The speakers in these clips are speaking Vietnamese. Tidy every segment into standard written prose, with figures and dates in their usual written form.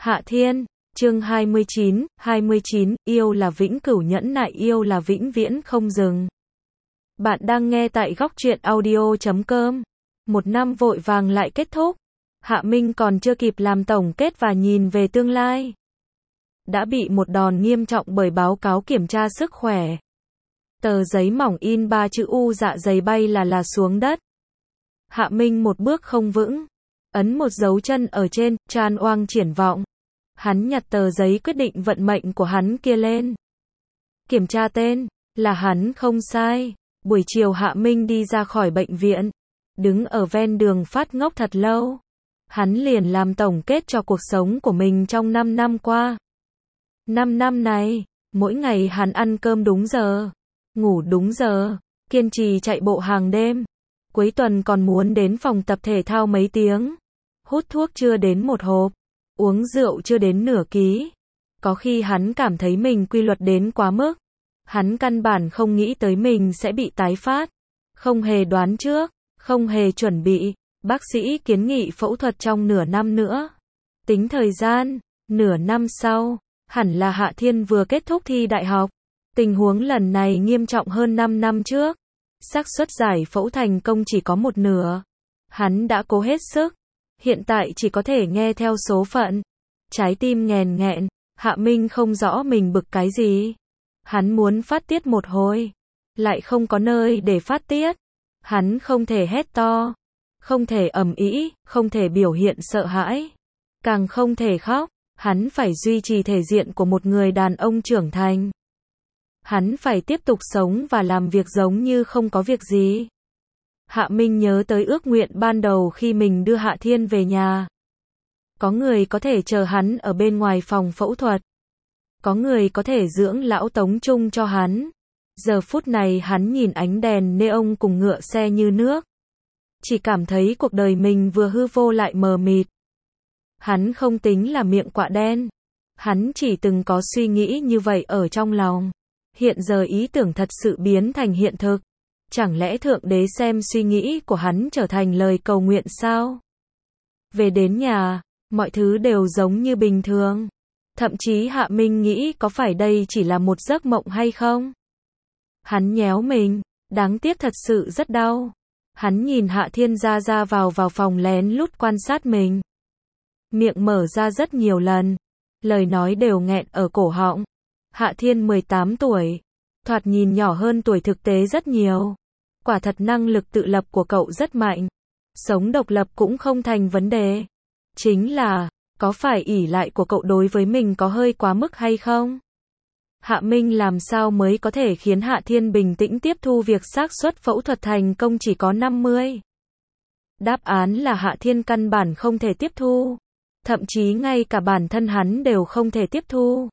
Hạ Thiên, chương 29, yêu là vĩnh cửu nhẫn nại, yêu là vĩnh viễn không dừng. Bạn đang nghe tại góc truyện audio.com. Một năm vội vàng lại kết thúc. Hạ Minh còn chưa kịp làm tổng kết và nhìn về tương lai, đã bị một đòn nghiêm trọng bởi báo cáo kiểm tra sức khỏe. Tờ giấy mỏng in 3 chữ U dạ dày bay là xuống đất. Hạ Minh một bước không vững, ấn một dấu chân ở trên, tràn oang triển vọng. Hắn nhặt tờ giấy quyết định vận mệnh của hắn kia lên. Kiểm tra tên, là hắn không sai. Buổi chiều Hạ Minh đi ra khỏi bệnh viện, đứng ở ven đường phát ngốc thật lâu. Hắn liền làm tổng kết cho cuộc sống của mình trong 5 năm qua. 5 năm này, mỗi ngày hắn ăn cơm đúng giờ, ngủ đúng giờ, kiên trì chạy bộ hàng đêm. Cuối tuần còn muốn đến phòng tập thể thao mấy tiếng. Hút thuốc chưa đến một hộp, uống rượu chưa đến nửa ký. Có khi hắn cảm thấy mình quy luật đến quá mức. Hắn căn bản không nghĩ tới mình sẽ bị tái phát. Không hề đoán trước, không hề chuẩn bị. Bác sĩ kiến nghị phẫu thuật trong nửa năm nữa. Tính thời gian, nửa năm sau, hẳn là Hạ Thiên vừa kết thúc thi đại học. Tình huống lần này nghiêm trọng hơn 5 năm trước. Xác suất giải phẫu thành công chỉ có một nửa. Hắn đã cố hết sức, hiện tại chỉ có thể nghe theo số phận. Trái tim nghèn nghẹn, Hạ Minh không rõ mình bực cái gì. Hắn muốn phát tiết một hồi, lại không có nơi để phát tiết. Hắn không thể hét to, không thể ầm ĩ, không thể biểu hiện sợ hãi, càng không thể khóc. Hắn phải duy trì thể diện của một người đàn ông trưởng thành. Hắn phải tiếp tục sống và làm việc giống như không có việc gì. Hạ Minh nhớ tới ước nguyện ban đầu khi mình đưa Hạ Thiên về nhà. Có người có thể chờ hắn ở bên ngoài phòng phẫu thuật. Có người có thể dưỡng lão tống chung cho hắn. Giờ phút này hắn nhìn ánh đèn neon cùng ngựa xe như nước. Chỉ cảm thấy cuộc đời mình vừa hư vô lại mờ mịt. Hắn không tính là miệng quạ đen. Hắn chỉ từng có suy nghĩ như vậy ở trong lòng. Hiện giờ ý tưởng thật sự biến thành hiện thực. Chẳng lẽ Thượng Đế xem suy nghĩ của hắn trở thành lời cầu nguyện sao? Về đến nhà, mọi thứ đều giống như bình thường. Thậm chí Hạ Minh nghĩ có phải đây chỉ là một giấc mộng hay không? Hắn nhéo mình, đáng tiếc thật sự rất đau. Hắn nhìn Hạ Thiên ra vào phòng lén lút quan sát mình. Miệng mở ra rất nhiều lần, lời nói đều nghẹn ở cổ họng. Hạ Thiên 18 tuổi, thoạt nhìn nhỏ hơn tuổi thực tế rất nhiều. Quả thật năng lực tự lập của cậu rất mạnh. Sống độc lập cũng không thành vấn đề. Chính là, có phải ỷ lại của cậu đối với mình có hơi quá mức hay không? Hạ Minh làm sao mới có thể khiến Hạ Thiên bình tĩnh tiếp thu việc xác suất phẫu thuật thành công chỉ có 50? Đáp án là Hạ Thiên căn bản không thể tiếp thu. Thậm chí ngay cả bản thân hắn đều không thể tiếp thu.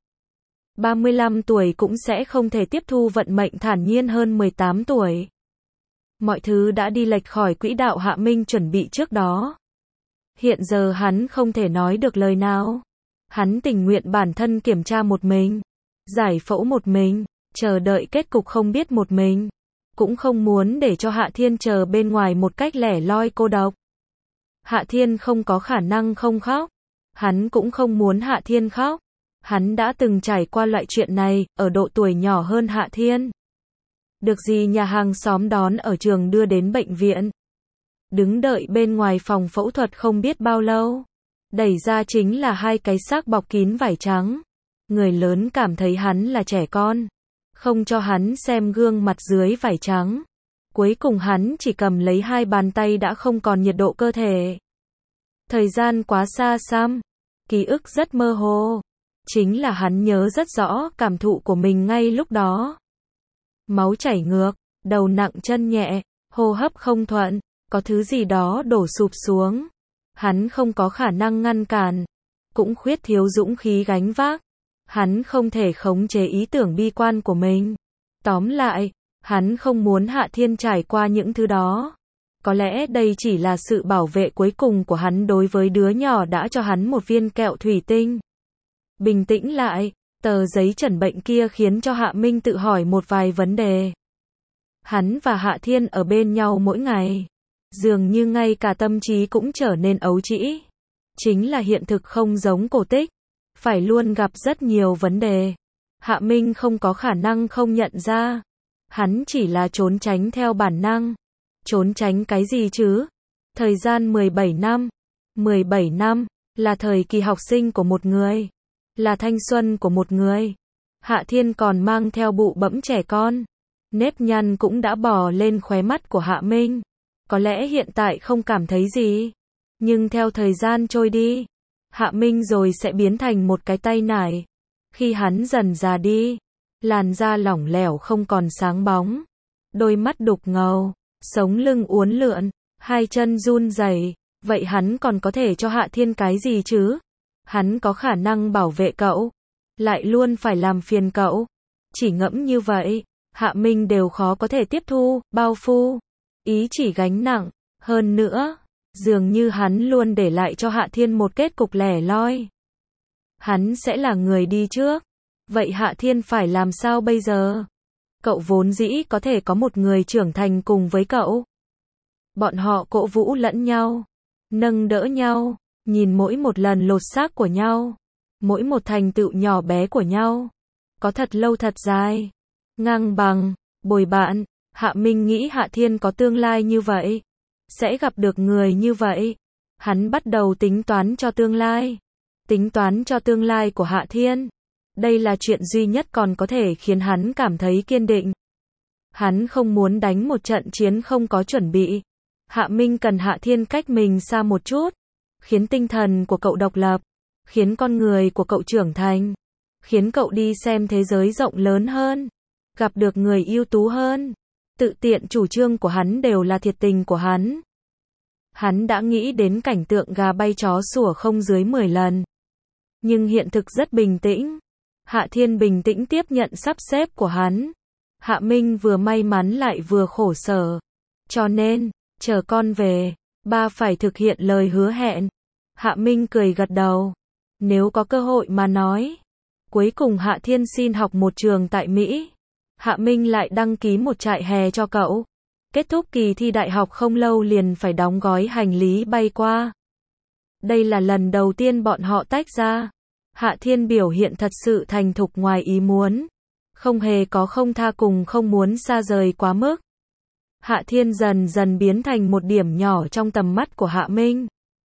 35 tuổi cũng sẽ không thể tiếp thu vận mệnh thản nhiên hơn 18 tuổi. Mọi thứ đã đi lệch khỏi quỹ đạo Hạ Minh chuẩn bị trước đó. Hiện giờ hắn không thể nói được lời nào. Hắn tình nguyện bản thân kiểm tra một mình, giải phẫu một mình, chờ đợi kết cục không biết một mình. Cũng không muốn để cho Hạ Thiên chờ bên ngoài một cách lẻ loi cô độc. Hạ Thiên không có khả năng không khóc. Hắn cũng không muốn Hạ Thiên khóc. Hắn đã từng trải qua loại chuyện này, ở độ tuổi nhỏ hơn Hạ Thiên. Được gì nhà hàng xóm đón ở trường đưa đến bệnh viện. Đứng đợi bên ngoài phòng phẫu thuật không biết bao lâu. Đẩy ra chính là 2 cái xác bọc kín vải trắng. Người lớn cảm thấy hắn là trẻ con. Không cho hắn xem gương mặt dưới vải trắng. Cuối cùng hắn chỉ cầm lấy 2 bàn tay đã không còn nhiệt độ cơ thể. Thời gian quá xa xăm. Ký ức rất mơ hồ. Chính là hắn nhớ rất rõ cảm thụ của mình ngay lúc đó. Máu chảy ngược, đầu nặng chân nhẹ, hô hấp không thuận, có thứ gì đó đổ sụp xuống. Hắn không có khả năng ngăn cản, cũng khuyết thiếu dũng khí gánh vác. Hắn không thể khống chế ý tưởng bi quan của mình. Tóm lại, hắn không muốn Hạ Thiên trải qua những thứ đó. Có lẽ đây chỉ là sự bảo vệ cuối cùng của hắn đối với đứa nhỏ đã cho hắn một viên kẹo thủy tinh. Bình tĩnh lại, tờ giấy chẩn bệnh kia khiến cho Hạ Minh tự hỏi một vài vấn đề. Hắn và Hạ Thiên ở bên nhau mỗi ngày. Dường như ngay cả tâm trí cũng trở nên ấu trĩ. Chính là hiện thực không giống cổ tích. phải luôn gặp rất nhiều vấn đề. Hạ Minh không có khả năng không nhận ra. Hắn chỉ là trốn tránh theo bản năng. Trốn tránh cái gì chứ? Thời gian 17 năm. 17 năm là thời kỳ học sinh của một người, là thanh xuân của một người. Hạ Thiên còn mang theo bụ bẫm trẻ con. Nếp nhăn cũng đã bò lên khóe mắt của Hạ Minh. Có lẽ hiện tại không cảm thấy gì, nhưng theo thời gian trôi đi, Hạ Minh rồi sẽ biến thành một cái tay nải. Khi hắn dần già đi, làn da lỏng lẻo không còn sáng bóng, đôi mắt đục ngầu, sống lưng uốn lượn, hai chân run rẩy, vậy hắn còn có thể cho Hạ Thiên cái gì chứ? Hắn có khả năng bảo vệ cậu, lại luôn phải làm phiền cậu. Chỉ ngẫm như vậy, Hạ Minh đều khó có thể tiếp thu, bao phu, ý chỉ gánh nặng. Hơn nữa, dường như hắn luôn để lại cho Hạ Thiên một kết cục lẻ loi. Hắn sẽ là người đi trước. Vậy Hạ Thiên phải làm sao bây giờ? Cậu vốn dĩ có thể có một người trưởng thành cùng với cậu. Bọn họ cổ vũ lẫn nhau, nâng đỡ nhau, nhìn mỗi một lần lột xác của nhau, mỗi một thành tựu nhỏ bé của nhau, có thật lâu thật dài, ngang bằng, bồi bạn. Hạ Minh nghĩ Hạ Thiên có tương lai như vậy, sẽ gặp được người như vậy. Hắn bắt đầu tính toán cho tương lai. Tính toán cho tương lai của Hạ Thiên. Đây là chuyện duy nhất còn có thể khiến hắn cảm thấy kiên định. Hắn không muốn đánh một trận chiến không có chuẩn bị. Hạ Minh cần Hạ Thiên cách mình xa một chút, khiến tinh thần của cậu độc lập, khiến con người của cậu trưởng thành, khiến cậu đi xem thế giới rộng lớn hơn, gặp được người ưu tú hơn. Tự tiện chủ trương của hắn đều là thiệt tình của hắn. Hắn đã nghĩ đến cảnh tượng gà bay chó sủa không dưới 10 lần. Nhưng hiện thực rất bình tĩnh. Hạ Thiên bình tĩnh tiếp nhận sắp xếp của hắn. Hạ Minh vừa may mắn lại vừa khổ sở. Cho nên, chờ con về, ba phải thực hiện lời hứa hẹn. Hạ Minh cười gật đầu. Nếu có cơ hội mà nói. Cuối cùng Hạ Thiên xin học một trường tại Mỹ. Hạ Minh lại đăng ký một trại hè cho cậu. Kết thúc kỳ thi đại học không lâu liền phải đóng gói hành lý bay qua. Đây là lần đầu tiên bọn họ tách ra. Hạ Thiên biểu hiện thật sự thành thục ngoài ý muốn. Không hề có không tha cùng không muốn xa rời quá mức. Hạ Thiên dần dần biến thành một điểm nhỏ trong tầm mắt của Hạ Minh.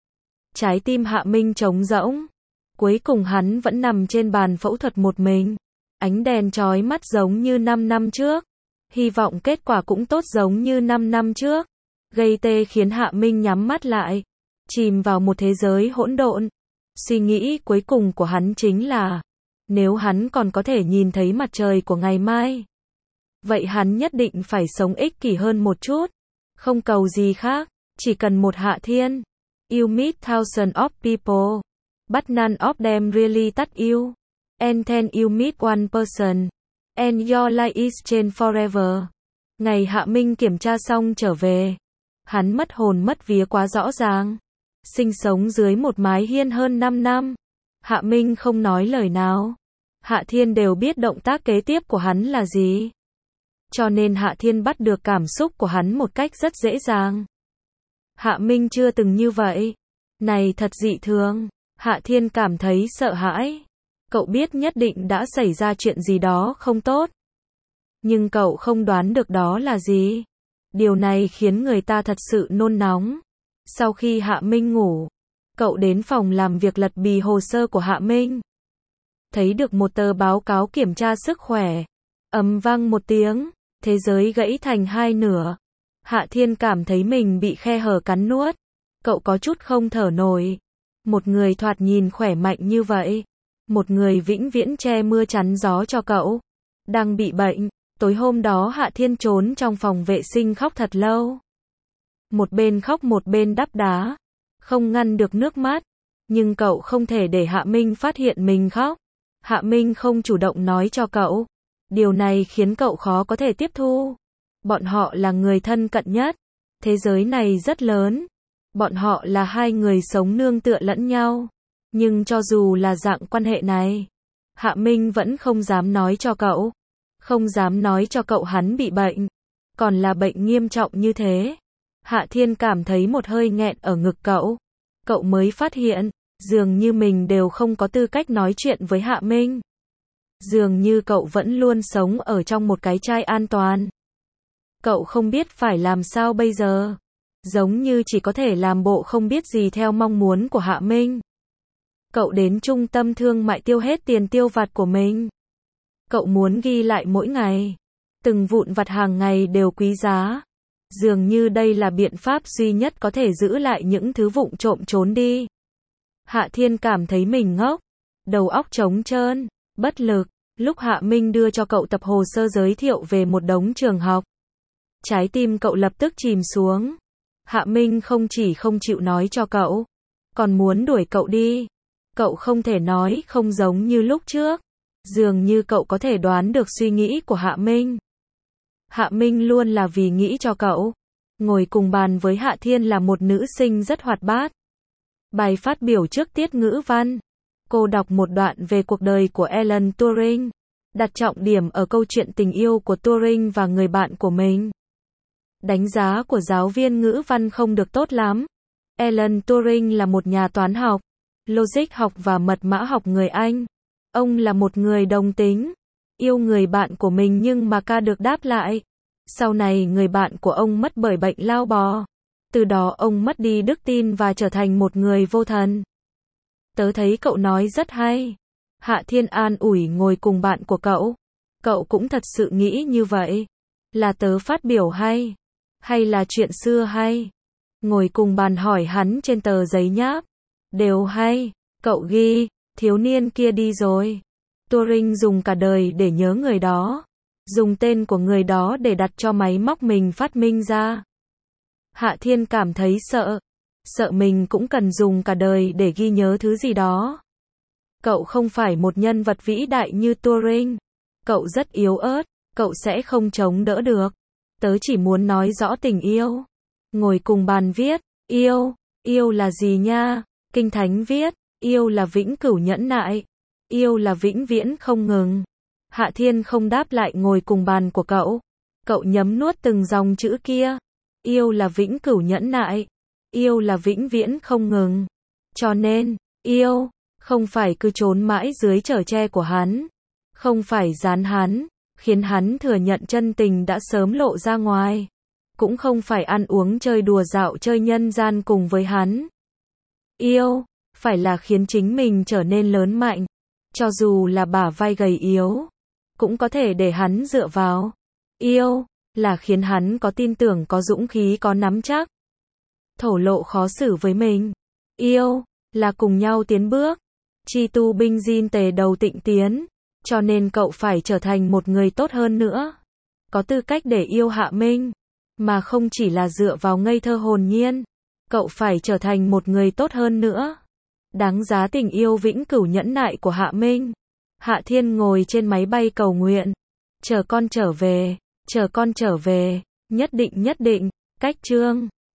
Trái tim Hạ Minh trống rỗng. Cuối cùng hắn vẫn nằm trên bàn phẫu thuật một mình. Ánh đèn chói mắt giống như 5 năm trước. Hy vọng kết quả cũng tốt giống như 5 năm trước. Gây tê khiến Hạ Minh nhắm mắt lại, chìm vào một thế giới hỗn độn. Suy nghĩ cuối cùng của hắn chính là, nếu hắn còn có thể nhìn thấy mặt trời của ngày mai, vậy hắn nhất định phải sống ích kỷ hơn một chút. Không cầu gì khác, chỉ cần một Hạ Thiên. You meet thousands of people, but none of them really touch you. And then you meet one person, and your life is changed forever. Ngày Hạ Minh kiểm tra xong trở về, hắn mất hồn mất vía quá rõ ràng. Sinh sống dưới một mái hiên hơn 5 năm. Hạ Minh không nói lời nào. Hạ Thiên đều biết động tác kế tiếp của hắn là gì. Cho nên Hạ Thiên bắt được cảm xúc của hắn một cách rất dễ dàng. Hạ Minh chưa từng như vậy. Này thật dị thường. Hạ Thiên cảm thấy sợ hãi. Cậu biết nhất định đã xảy ra chuyện gì đó không tốt. Nhưng cậu không đoán được đó là gì. Điều này khiến người ta thật sự nôn nóng. Sau khi Hạ Minh ngủ, cậu đến phòng làm việc lật bì hồ sơ của Hạ Minh. Thấy được một tờ báo cáo kiểm tra sức khỏe. Ầm vang một tiếng, thế giới gãy thành hai nửa. Hạ Thiên cảm thấy mình bị khe hở cắn nuốt. Cậu có chút không thở nổi. Một người thoạt nhìn khỏe mạnh như vậy. Một người vĩnh viễn che mưa chắn gió cho cậu. Đang bị bệnh. Tối hôm đó Hạ Thiên trốn trong phòng vệ sinh khóc thật lâu. Một bên khóc một bên đắp đá. Không ngăn được nước mắt. Nhưng cậu không thể để Hạ Minh phát hiện mình khóc. Hạ Minh không chủ động nói cho cậu. Điều này khiến cậu khó có thể tiếp thu. Bọn họ là người thân cận nhất. Thế giới này rất lớn. Bọn họ là hai người sống nương tựa lẫn nhau. Nhưng cho dù là dạng quan hệ này, Hạ Minh vẫn không dám nói cho cậu. Không dám nói cho cậu hắn bị bệnh. Còn là bệnh nghiêm trọng như thế. Hạ Thiên cảm thấy một hơi nghẹn ở ngực cậu. Cậu mới phát hiện, Dường như mình đều không có tư cách nói chuyện với Hạ Minh. Dường như cậu vẫn luôn sống ở trong một cái chai an toàn. Cậu không biết phải làm sao bây giờ. Giống như chỉ có thể làm bộ không biết gì theo mong muốn của Hạ Minh. Cậu đến trung tâm thương mại tiêu hết tiền tiêu vặt của mình. Cậu muốn ghi lại mỗi ngày. Từng vụn vặt hàng ngày đều quý giá. Dường như đây là biện pháp duy nhất có thể giữ lại những thứ vụng trộm trốn đi. Hạ Thiên cảm thấy mình ngốc. Đầu óc trống trơn, bất lực. Lúc Hạ Minh đưa cho cậu tập hồ sơ giới thiệu về một đống trường học. Trái tim cậu lập tức chìm xuống. Hạ Minh không chỉ không chịu nói cho cậu, còn muốn đuổi cậu đi. Cậu không thể nói không giống như lúc trước. Dường như cậu có thể đoán được suy nghĩ của Hạ Minh. Hạ Minh luôn là vì nghĩ cho cậu. Ngồi cùng bàn với Hạ Thiên là một nữ sinh rất hoạt bát. Bài phát biểu trước tiết ngữ văn. Cô đọc một đoạn về cuộc đời của Alan Turing, đặt trọng điểm ở câu chuyện tình yêu của Turing và người bạn của mình. Đánh giá của giáo viên ngữ văn không được tốt lắm. Alan Turing là một nhà toán học, logic học và mật mã học người Anh. Ông là một người đồng tính, yêu người bạn của mình nhưng mà ca được đáp lại. Sau này người bạn của ông mất bởi bệnh lao bò. Từ đó ông mất đi đức tin và trở thành một người vô thần. Tớ thấy cậu nói rất hay. Hạ Thiên an ủi ngồi cùng bạn của cậu. Cậu cũng thật sự nghĩ như vậy. Là tớ phát biểu hay? Hay là chuyện xưa hay? Ngồi cùng bàn hỏi hắn trên tờ giấy nháp. Đều hay. Cậu ghi, thiếu niên kia đi rồi. Turing dùng cả đời để nhớ người đó. Dùng tên của người đó để đặt cho máy móc mình phát minh ra. Hạ Thiên cảm thấy sợ. Sợ mình cũng cần dùng cả đời để ghi nhớ thứ gì đó. Cậu không phải một nhân vật vĩ đại như Turing. Cậu rất yếu ớt. Cậu sẽ không chống đỡ được. Tớ chỉ muốn nói rõ tình yêu. Ngồi cùng bàn viết. Yêu. Yêu là gì nha? Kinh Thánh viết. Yêu là vĩnh cửu nhẫn nại. Yêu là vĩnh viễn không ngừng. Hạ Thiên không đáp lại ngồi cùng bàn của cậu. Cậu nhấm nuốt từng dòng chữ kia. Yêu là vĩnh cửu nhẫn nại. Yêu là vĩnh viễn không ngừng. Cho nên, yêu, không phải cứ trốn mãi dưới chở che của hắn. Không phải dán hắn, khiến hắn thừa nhận chân tình đã sớm lộ ra ngoài. Cũng không phải ăn uống chơi đùa dạo chơi nhân gian cùng với hắn. Yêu, phải là khiến chính mình trở nên lớn mạnh. Cho dù là bả vai gầy yếu, cũng có thể để hắn dựa vào. Yêu, là khiến hắn có tin tưởng, có dũng khí, có nắm chắc. Thổ lộ khó xử với mình. Yêu, là cùng nhau tiến bước. Chi tu binh diên tề đầu tịnh tiến. Cho nên cậu phải trở thành một người tốt hơn nữa. Có tư cách để yêu Hạ Minh. Mà không chỉ là dựa vào ngây thơ hồn nhiên. Cậu phải trở thành một người tốt hơn nữa. Đáng giá tình yêu vĩnh cửu nhẫn nại của Hạ Minh. Hạ Thiên ngồi trên máy bay cầu nguyện. Chờ con trở về. Chờ con trở về. Nhất định, cách chương.